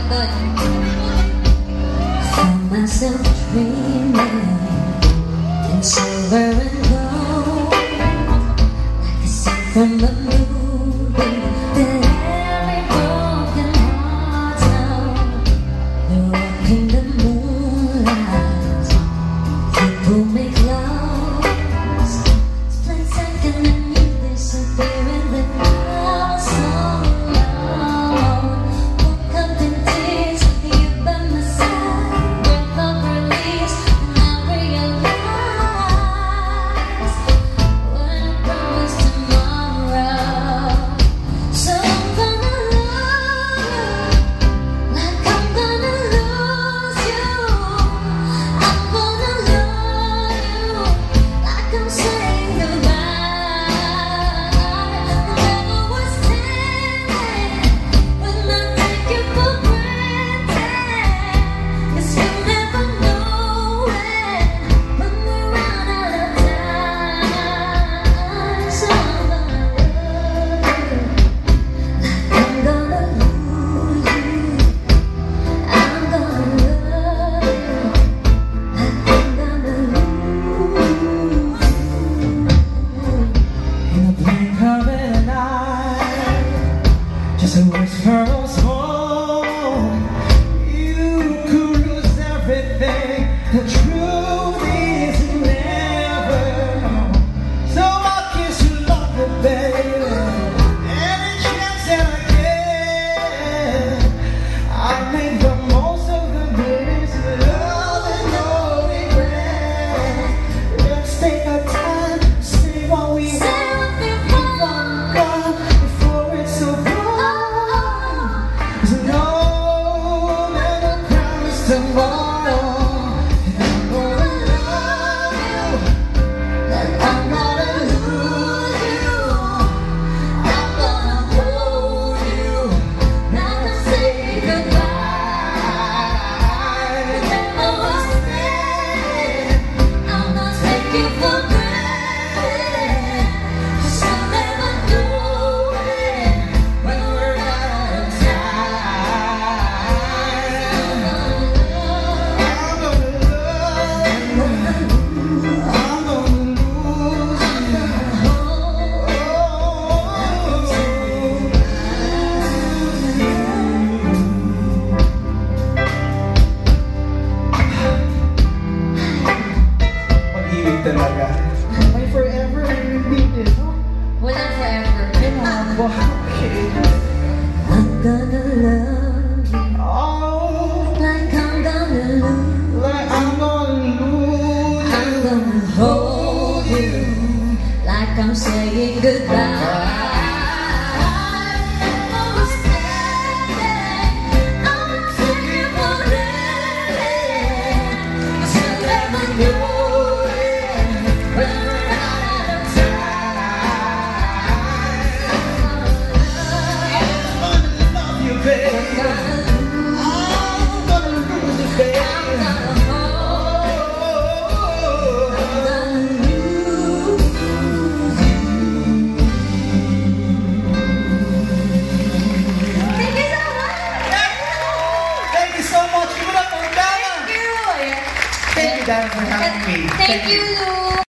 Found myself dreaming in silver and gold, like a scene from a movie that every broken heart knows. They're walking the moonlight, they pull me close. Split second and you disappear in the house so alone. Woke up in tears, you by my side, breath of release, and I realize what I promised tomorrow. So I'm gonna love you like I'm gonna lose you. I'm gonna love you like I'm saying goodbye. Never was standing when I take you for granted. 'Cause you never know when we're out of time. So I'm gonna love you like I'm gonna lose you. I'm gonna love you like I'm gonna lose you. In the blink of an eye, just a whisper of smoke, you could lose everything. The truth is you never know. So I'll kiss you longer, baby. Any chance that I get, I'll make the most of the minutes. Love and no regret. Let's take our time, say what we want. Before it's so wrong. 'Cause no never promised tomorrow. And I'm gonna love you like I'm gonna lose you. I'm gonna hold you, not to say goodbye. Never was standing, I'm not taking for granted. 'Cause I never know when we're out of time. I'm gonna love you. I'm gonna lose Pag-ibig talaga. May forever repeat it. Walang forever. Okay. I'm gonna love you Oh, like I'm gonna lose. like I'm gonna lose. I'm gonna hold you like I'm saying goodbye. Never was standing, I'm taking for granted. 'Cause you never know when we're out of time. I'm gonna love you, baby. I'm gonna lose you, baby. Thank you so much. Give it up for Dana. Thank you, Dana, for having me. Thank you,